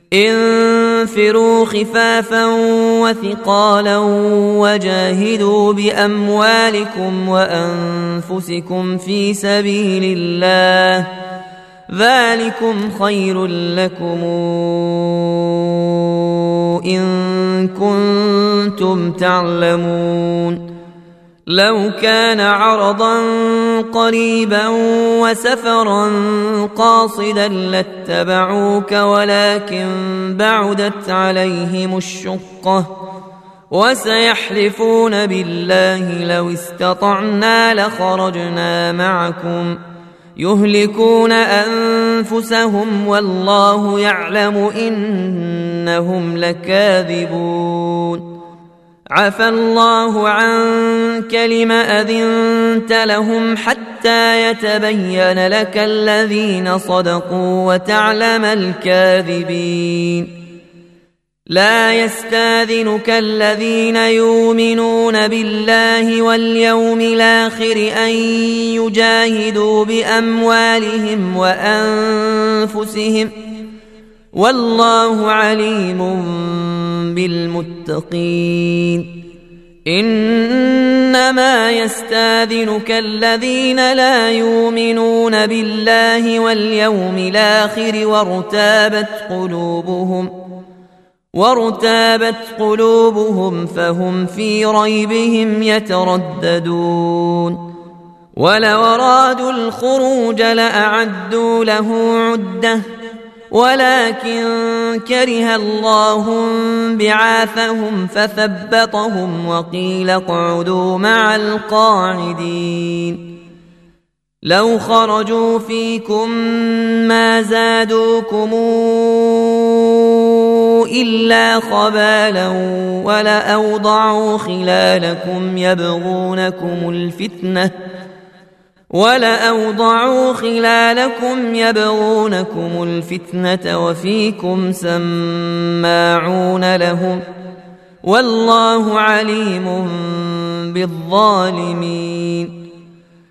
انفروا خفافا وثقالا وجاهدوا بأموالكم وأنفسكم في سبيل الله ذلكم خير لكم إن كنتم تعلمون. لو كان عرضا قريبا وسفرا قاصدا لاتبعوك ولكن بعدت عليهم الشقة وسيحلفون بالله لو استطعنا لخرجنا معكم يهلكون أنفسهم والله يعلم إنهم لكاذبون. عفى الله عنك لم أذنت لهم حتى يتبين لك الذين صدقوا وتعلم الكاذبين. لا يستاذنك الذين يؤمنون بالله واليوم الآخر أن يجاهدوا بأموالهم وأنفسهم والله عليم بالمتقين. إنما يستاذنك الذين لا يؤمنون بالله واليوم الآخر وارتابت قلوبهم فهم في ريبهم يترددون. ولو أرادوا الخروج لأعدوا له عدة ولكن كره الله بعاثهم فثبطهم وقيل اقعدوا مع القاعدين. لو خرجوا فيكم ما زادوكم إلا خبالا ولأوضعوا خلالكم يبغونكم الفتنة وفيكم سماعون لهم والله عليم بالظالمين.